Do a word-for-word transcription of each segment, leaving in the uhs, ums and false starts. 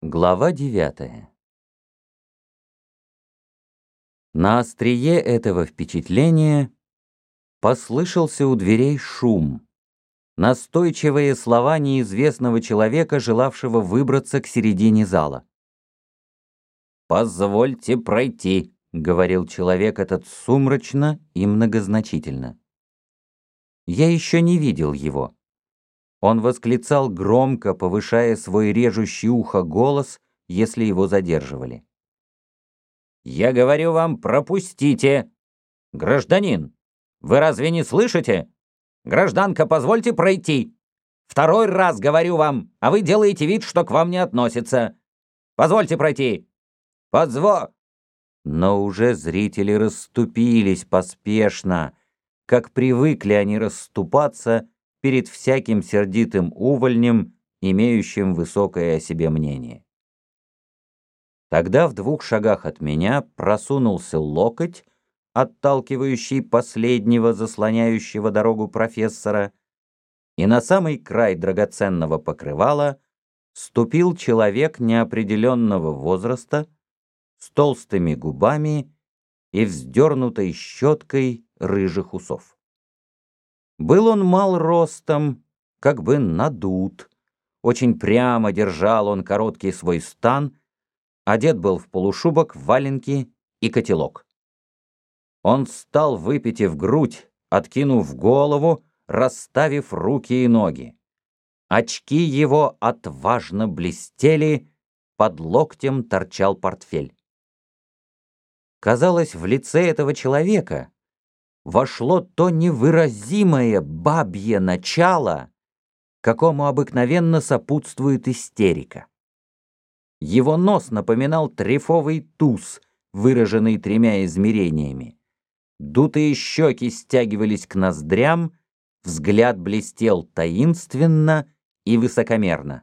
Глава девятая. На острие этого впечатления послышался у дверей шум, настойчивые слова неизвестного человека, желавшего выбраться к середине зала. «Позвольте пройти», — говорил человек этот сумрачно и многозначительно. Я еще не видел его. Он восклицал громко, повышая свой режущий ухо голос, если его задерживали. «Я говорю вам, пропустите! Гражданин, вы разве не слышите? Гражданка, позвольте пройти! Второй раз говорю вам, а вы делаете вид, что к вам не относится. Позвольте пройти! Подзво...» Но уже зрители расступились поспешно, как привыкли они расступаться перед всяким сердитым увольнем, имеющим высокое о себе мнение. Тогда в двух шагах от меня просунулся локоть, отталкивающий последнего, заслоняющего дорогу профессора, и на самый край драгоценного покрывала ступил человек неопределенного возраста, с толстыми губами и вздернутой щеткой рыжих усов. Был он мал ростом, как бы надут, очень прямо держал он короткий свой стан, одет был в полушубок, валенки и котелок. Он стал, выпитив грудь, откинув голову, расставив руки и ноги. Очки его отважно блестели, под локтем торчал портфель. Казалось, в лице этого человека вошло то невыразимое бабье начало, какому обыкновенно сопутствует истерика. Его нос напоминал трефовый туз, выраженный тремя измерениями. Дутые щеки стягивались к ноздрям, взгляд блестел таинственно и высокомерно.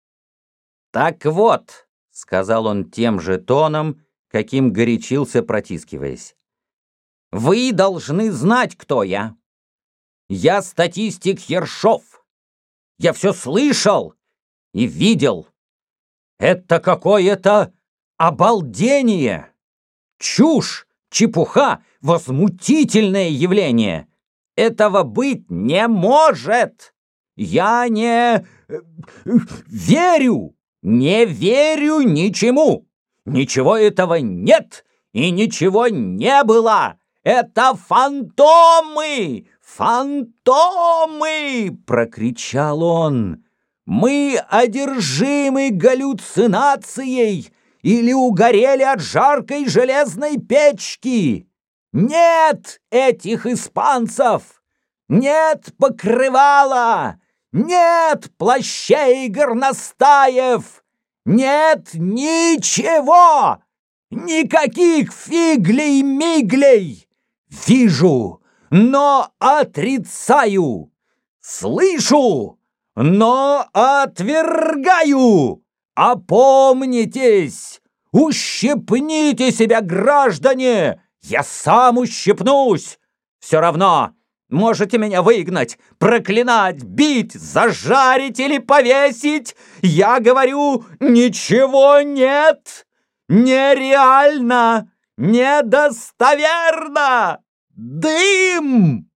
«Так вот», — сказал он тем же тоном, каким горячился, протискиваясь, «вы должны знать, кто я. Я статистик Ершов. Я все слышал и видел. Это какое-то обалдение, чушь, чепуха, возмутительное явление. Этого быть не может. Я не верю, не верю ничему. Ничего этого нет и ничего не было. Это фантомы! Фантомы!» — прокричал он. «Мы одержимы галлюцинацией или угорели от жаркой железной печки. Нет этих испанцев! Нет покрывала! Нет плащей горностаев! Нет ничего! Никаких фиглей-миглей! Вижу, но отрицаю! Слышу, но отвергаю! Опомнитесь! Ущипните себя, граждане! Я сам ущипнусь! Все равно! Можете меня выгнать, проклинать, бить, зажарить или повесить. Я говорю, ничего нет. Нереально, недостоверно. Дым!